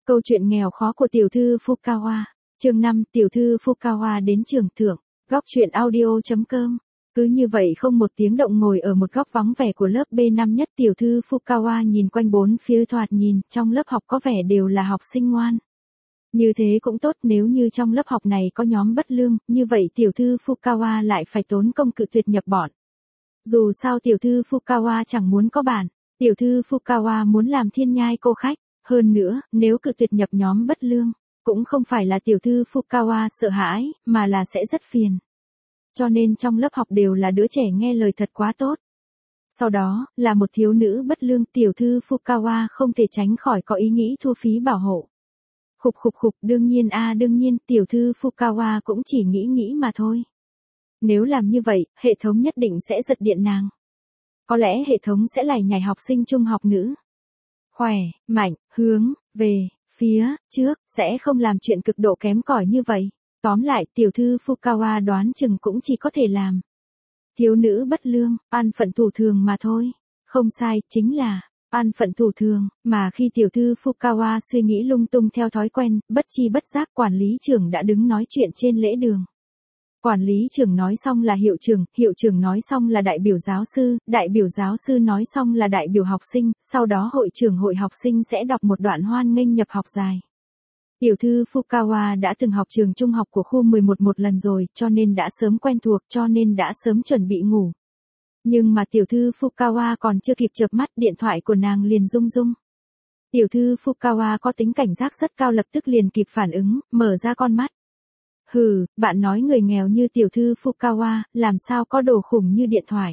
Câu chuyện nghèo khó của tiểu thư Fukawa. Chương 5, tiểu thư Fukawa đến trường thượng. Góc truyện audio.com. Cứ như vậy không một tiếng động ngồi ở một góc vắng vẻ của lớp B5 nhất, tiểu thư Fukawa nhìn quanh bốn phía, thoạt nhìn trong lớp học có vẻ đều là học sinh ngoan. Như thế cũng tốt, nếu như trong lớp học này có nhóm bất lương, như vậy tiểu thư Fukawa lại phải tốn công cự tuyệt nhập bọn. Dù sao tiểu thư Fukawa chẳng muốn có bạn, tiểu thư Fukawa muốn làm thiên nhai cô khách. Hơn nữa, nếu cự tuyệt nhập nhóm bất lương, cũng không phải là tiểu thư Fukawa sợ hãi, mà là sẽ rất phiền. Cho nên trong lớp học đều là đứa trẻ nghe lời thật quá tốt. Sau đó, là một thiếu nữ bất lương, tiểu thư Fukawa không thể tránh khỏi có ý nghĩ thu phí bảo hộ. Khục, đương nhiên, tiểu thư Fukawa cũng chỉ nghĩ mà thôi. Nếu làm như vậy, hệ thống nhất định sẽ giật điện nàng. Có lẽ hệ thống sẽ lải nhải học sinh trung học nữ. Khỏe, mạnh, hướng, về, phía, trước, sẽ không làm chuyện cực độ kém cỏi như vậy. Tóm lại, tiểu thư Fukawa đoán chừng cũng chỉ có thể làm thiếu nữ bất lương, an phận thủ thường mà thôi. Không sai, chính là an phận thủ thường. Mà khi tiểu thư Fukawa suy nghĩ lung tung theo thói quen, bất chi bất giác quản lý trưởng đã đứng nói chuyện trên lễ đường. Quản lý trưởng nói xong là hiệu trưởng nói xong là đại biểu giáo sư nói xong là đại biểu học sinh, sau đó hội trưởng hội học sinh sẽ đọc một đoạn hoan nghênh nhập học dài. Tiểu thư Fukawa đã từng học trường trung học của khu 11 một lần rồi, cho nên đã sớm quen thuộc, cho nên đã sớm chuẩn bị ngủ. Nhưng mà tiểu thư Fukawa còn chưa kịp chợp mắt, điện thoại của nàng liền rung rung. Tiểu thư Fukawa có tính cảnh giác rất cao, lập tức liền kịp phản ứng, mở ra con mắt. Hừ, bạn nói người nghèo như tiểu thư Fukawa, làm sao có đồ khủng như điện thoại.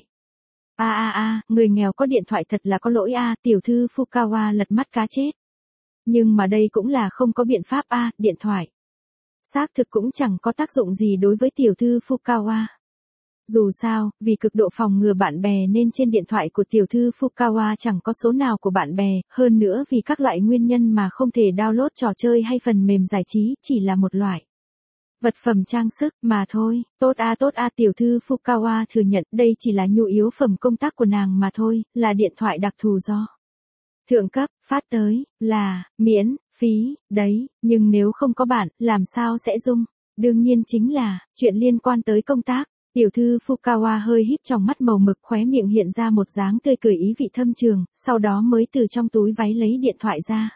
Người nghèo có điện thoại thật là có lỗi tiểu thư Fukawa lật mắt cá chết. Nhưng mà đây cũng là không có biện pháp điện thoại. Xác thực cũng chẳng có tác dụng gì đối với tiểu thư Fukawa. Dù sao, vì cực độ phòng ngừa bạn bè nên trên điện thoại của tiểu thư Fukawa chẳng có số nào của bạn bè, hơn nữa vì các loại nguyên nhân mà không thể download trò chơi hay phần mềm giải trí, chỉ là một loại vật phẩm trang sức mà thôi. Tốt tiểu thư Fukawa thừa nhận đây chỉ là nhu yếu phẩm công tác của nàng mà thôi, là điện thoại đặc thù do thượng cấp phát tới, là miễn phí đấy, nhưng nếu không có bạn, làm sao sẽ rung? Đương nhiên chính là chuyện liên quan tới công tác. Tiểu thư Fukawa hơi híp tròng mắt màu mực, khóe miệng hiện ra một dáng tươi cười ý vị thâm trường, sau đó mới từ trong túi váy lấy điện thoại ra.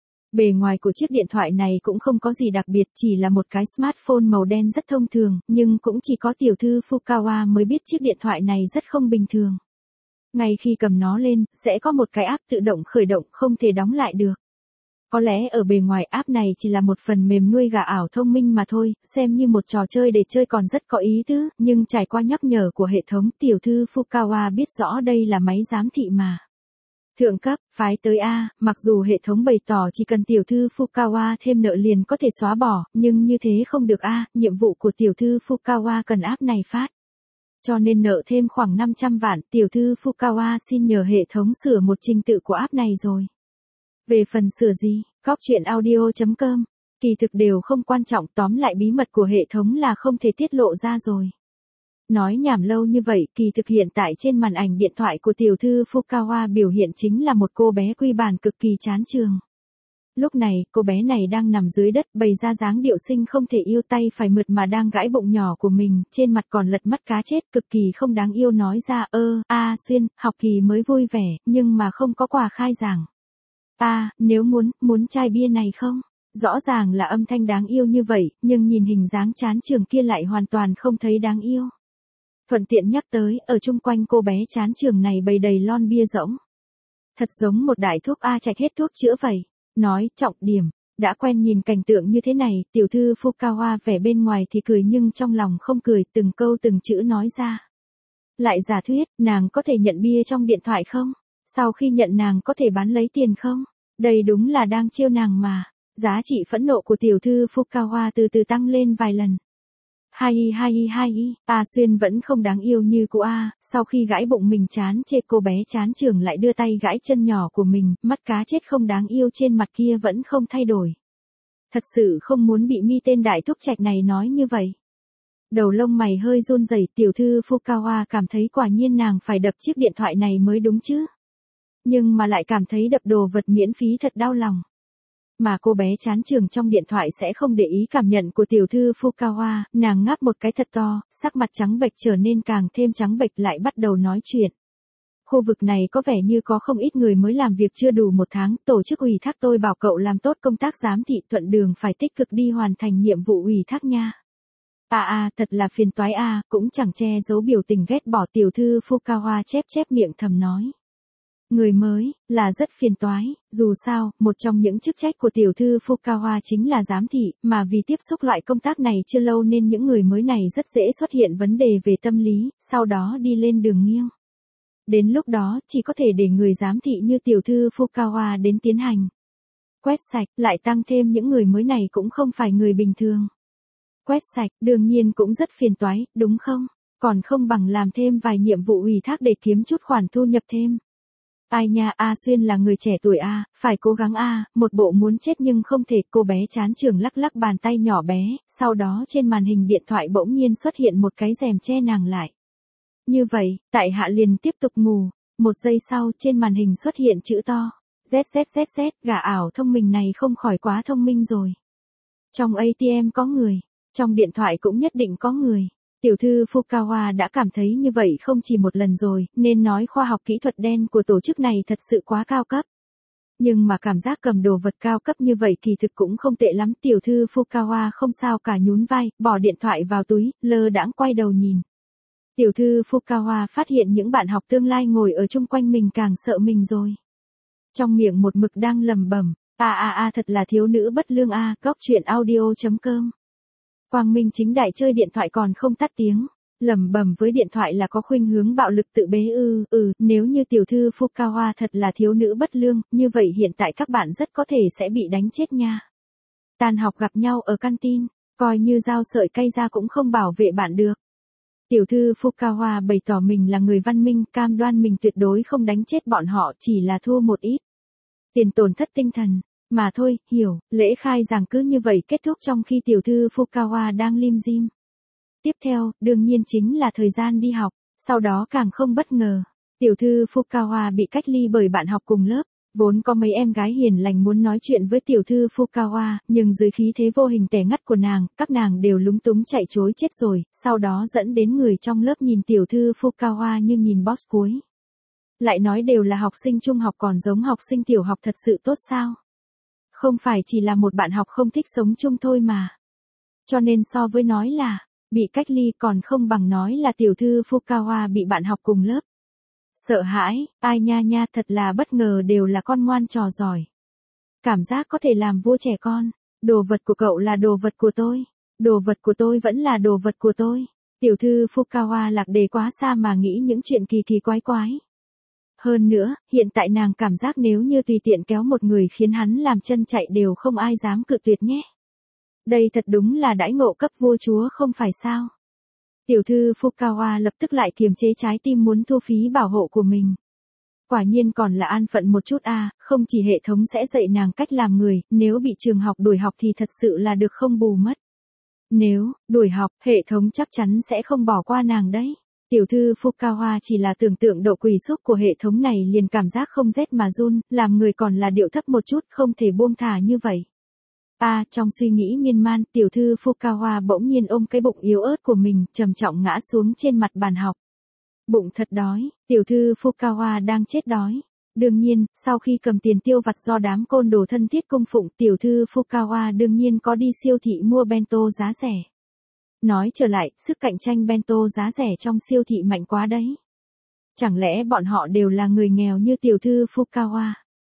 Bề ngoài của chiếc điện thoại này cũng không có gì đặc biệt, chỉ là một cái smartphone màu đen rất thông thường, nhưng cũng chỉ có tiểu thư Fukawa mới biết chiếc điện thoại này rất không bình thường. Ngay khi cầm nó lên, sẽ có một cái app tự động khởi động, không thể đóng lại được. Có lẽ ở bề ngoài app này chỉ là một phần mềm nuôi gà ảo thông minh mà thôi, xem như một trò chơi để chơi còn rất có ý tứ, nhưng trải qua nhắc nhở của hệ thống, tiểu thư Fukawa biết rõ đây là máy giám thị mà. Thượng cấp, phái tới mặc dù hệ thống bày tỏ chỉ cần tiểu thư Fukawa thêm nợ liền có thể xóa bỏ, nhưng như thế không được nhiệm vụ của tiểu thư Fukawa cần app này phát. Cho nên nợ thêm khoảng 500 vạn, tiểu thư Fukawa xin nhờ hệ thống sửa một trình tự của app này rồi. Về phần sửa gì, góc truyện audio.com, kỳ thực đều không quan trọng, tóm lại bí mật của hệ thống là không thể tiết lộ ra rồi. Nói nhảm lâu như vậy, kỳ thực hiện tại trên màn ảnh điện thoại của tiểu thư Fukawa biểu hiện chính là một cô bé quy bản cực kỳ chán trường. Lúc này, cô bé này đang nằm dưới đất, bày ra dáng điệu sinh không thể yêu, tay phải mượt mà đang gãi bụng nhỏ của mình, trên mặt còn lật mắt cá chết, cực kỳ không đáng yêu, nói ra, Xuyên, học kỳ mới vui vẻ, nhưng mà không có quà khai giảng. Nếu muốn chai bia này không? Rõ ràng là âm thanh đáng yêu như vậy, nhưng nhìn hình dáng chán trường kia lại hoàn toàn không thấy đáng yêu. Thuận tiện nhắc tới, ở chung quanh cô bé chán trường này bày đầy lon bia rỗng. Thật giống một đại thuốc trạch hết thuốc chữa vậy. Nói trọng điểm, đã quen nhìn cảnh tượng như thế này, tiểu thư Fukawa vẻ bên ngoài thì cười nhưng trong lòng không cười, từng câu từng chữ nói ra. Lại giả thuyết, nàng có thể nhận bia trong điện thoại không? Sau khi nhận nàng có thể bán lấy tiền không? Đây đúng là đang trêu nàng mà. Giá trị phẫn nộ của tiểu thư Fukawa từ từ tăng lên vài lần. Xuyên vẫn không đáng yêu như cô sau khi gãi bụng mình chán chê, cô bé chán trường lại đưa tay gãi chân nhỏ của mình, mắt cá chết không đáng yêu trên mặt kia vẫn không thay đổi. Thật sự không muốn bị tên đại thúc trạch này nói như vậy. Đầu lông mày hơi run rẩy, tiểu thư Fukawa cảm thấy quả nhiên nàng phải đập chiếc điện thoại này mới đúng chứ. Nhưng mà lại cảm thấy đập đồ vật miễn phí thật đau lòng. Mà cô bé chán trường trong điện thoại sẽ không để ý cảm nhận của tiểu thư Fukawa, nàng ngáp một cái thật to, sắc mặt trắng bệch trở nên càng thêm trắng bệch lại bắt đầu nói chuyện. Khu vực này có vẻ như có không ít người mới làm việc chưa đủ 1 tháng, tổ chức ủy thác tôi bảo cậu làm tốt công tác giám thị, thuận đường phải tích cực đi hoàn thành nhiệm vụ ủy thác nha. Thật là phiền toái cũng chẳng che giấu biểu tình ghét bỏ tiểu thư Fukawa chép miệng thầm nói. Người mới, là rất phiền toái, dù sao, một trong những chức trách của tiểu thư Fukawa chính là giám thị, mà vì tiếp xúc loại công tác này chưa lâu nên những người mới này rất dễ xuất hiện vấn đề về tâm lý, sau đó đi lên đường nghiêng. Đến lúc đó, chỉ có thể để người giám thị như tiểu thư Fukawa đến tiến hành. Quét sạch, lại tăng thêm những người mới này cũng không phải người bình thường. Quét sạch, đương nhiên cũng rất phiền toái, đúng không? Còn không bằng làm thêm vài nhiệm vụ ủy thác để kiếm chút khoản thu nhập thêm. Ai nha, Xuyên là người trẻ tuổi phải cố gắng một bộ muốn chết nhưng không thể, cô bé chán trường lắc lắc bàn tay nhỏ bé, sau đó trên màn hình điện thoại bỗng nhiên xuất hiện một cái rèm che nàng lại. Như vậy, tại hạ liền tiếp tục ngủ, 1 giây sau trên màn hình xuất hiện chữ to, ZZZZ, gà ảo thông minh này không khỏi quá thông minh rồi. Trong ATM có người, trong điện thoại cũng nhất định có người. Tiểu thư Fukawa đã cảm thấy như vậy không chỉ một lần rồi, nên nói khoa học kỹ thuật đen của tổ chức này thật sự quá cao cấp. Nhưng mà cảm giác cầm đồ vật cao cấp như vậy kỳ thực cũng không tệ lắm. Tiểu thư Fukawa không sao cả nhún vai, bỏ điện thoại vào túi, lơ đãng quay đầu nhìn. Tiểu thư Fukawa phát hiện những bạn học tương lai ngồi ở chung quanh mình càng sợ mình rồi. Trong miệng một mực đang lẩm bẩm, thật là thiếu nữ bất lương góc truyện audio.com. Quang minh chính đại chơi điện thoại còn không tắt tiếng, lẩm bẩm với điện thoại là có khuynh hướng bạo lực tự bế nếu như tiểu thư Fukawa thật là thiếu nữ bất lương, như vậy hiện tại các bạn rất có thể sẽ bị đánh chết nha. Tan học gặp nhau ở canteen, coi như dao sợi cay ra cũng không bảo vệ bạn được. Tiểu thư Fukawa bày tỏ mình là người văn minh, cam đoan mình tuyệt đối không đánh chết bọn họ, chỉ là thua một ít tiền tổn thất tinh thần. Mà thôi, hiểu, lễ khai giảng cứ như vậy kết thúc trong khi tiểu thư Fukawa đang lim dim. Tiếp theo, đương nhiên chính là thời gian đi học, sau đó càng không bất ngờ. Tiểu thư Fukawa bị cách ly bởi bạn học cùng lớp, vốn có mấy em gái hiền lành muốn nói chuyện với tiểu thư Fukawa, nhưng dưới khí thế vô hình tẻ ngắt của nàng, các nàng đều lúng túng chạy trối chết rồi, sau đó dẫn đến người trong lớp nhìn tiểu thư Fukawa như nhìn boss cuối. Lại nói đều là học sinh trung học còn giống học sinh tiểu học thật sự tốt sao? Không phải chỉ là một bạn học không thích sống chung thôi mà. Cho nên so với nói là bị cách ly còn không bằng nói là tiểu thư Fukawa bị bạn học cùng lớp. Sợ hãi, ai nha thật là bất ngờ, đều là con ngoan trò giỏi. Cảm giác có thể làm vua trẻ con. Đồ vật của cậu là đồ vật của tôi. Đồ vật của tôi vẫn là đồ vật của tôi. Tiểu thư Fukawa lạc đề quá xa mà nghĩ những chuyện kỳ quái. Hơn nữa, hiện tại nàng cảm giác nếu như tùy tiện kéo một người khiến hắn làm chân chạy đều không ai dám cự tuyệt nhé. Đây thật đúng là đãi ngộ cấp vua chúa không phải sao. Tiểu thư Fukawa lập tức lại kiềm chế trái tim muốn thu phí bảo hộ của mình. Quả nhiên còn là an phận một chút không chỉ hệ thống sẽ dạy nàng cách làm người, nếu bị trường học đuổi học thì thật sự là được không bù mất. Nếu đuổi học, hệ thống chắc chắn sẽ không bỏ qua nàng đấy. Tiểu thư Fukawa chỉ là tưởng tượng độ quỷ xúc của hệ thống này liền cảm giác không rét mà run, làm người còn là điệu thấp một chút, không thể buông thả như vậy. Trong suy nghĩ miên man, tiểu thư Fukawa bỗng nhiên ôm cái bụng yếu ớt của mình, trầm trọng ngã xuống trên mặt bàn học. Bụng thật đói, tiểu thư Fukawa đang chết đói. Đương nhiên, sau khi cầm tiền tiêu vặt do đám côn đồ thân thiết cung phụng, tiểu thư Fukawa đương nhiên có đi siêu thị mua bento giá rẻ. Nói trở lại, sức cạnh tranh bento giá rẻ trong siêu thị mạnh quá đấy. Chẳng lẽ bọn họ đều là người nghèo như tiểu thư Fukawa?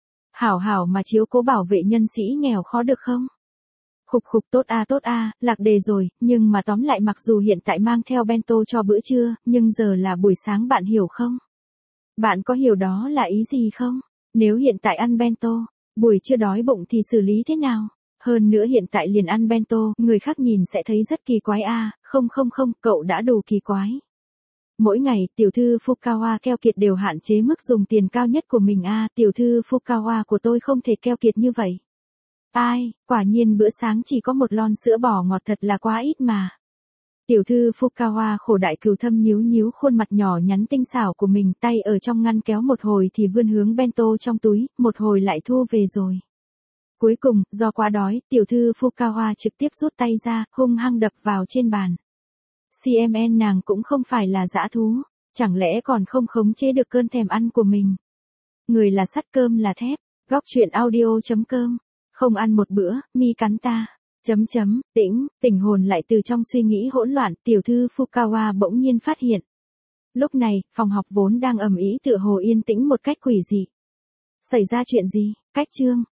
Hảo mà chiếu cố bảo vệ nhân sĩ nghèo khó được không? Khục tốt lạc đề rồi, nhưng mà tóm lại mặc dù hiện tại mang theo bento cho bữa trưa, nhưng giờ là buổi sáng, bạn hiểu không? Bạn có hiểu đó là ý gì không? Nếu hiện tại ăn bento, buổi trưa đói bụng thì xử lý thế nào? Hơn nữa hiện tại liền ăn bento, người khác nhìn sẽ thấy rất kỳ quái không, cậu đã đủ kỳ quái. Mỗi ngày, tiểu thư Fukawa keo kiệt đều hạn chế mức dùng tiền cao nhất của mình tiểu thư Fukawa của tôi không thể keo kiệt như vậy. Quả nhiên bữa sáng chỉ có một lon sữa bò ngọt thật là quá ít mà. Tiểu thư Fukawa khổ đại cừu thâm nhíu khuôn mặt nhỏ nhắn tinh xảo của mình, tay ở trong ngăn kéo một hồi thì vươn hướng bento trong túi, một hồi lại thu về rồi. Cuối cùng, do quá đói, tiểu thư Fukawa trực tiếp rút tay ra, hung hăng đập vào trên bàn. CMN nàng cũng không phải là dã thú, chẳng lẽ còn không khống chế được cơn thèm ăn của mình. Người là sắt cơm là thép, góc chuyện audio.com, không ăn một bữa, mi cắn ta. Tỉnh hồn lại từ trong suy nghĩ hỗn loạn, tiểu thư Fukawa bỗng nhiên phát hiện. Lúc này, phòng học vốn đang ầm ĩ tựa hồ yên tĩnh một cách quỷ dị. Xảy ra chuyện gì? Cách chương.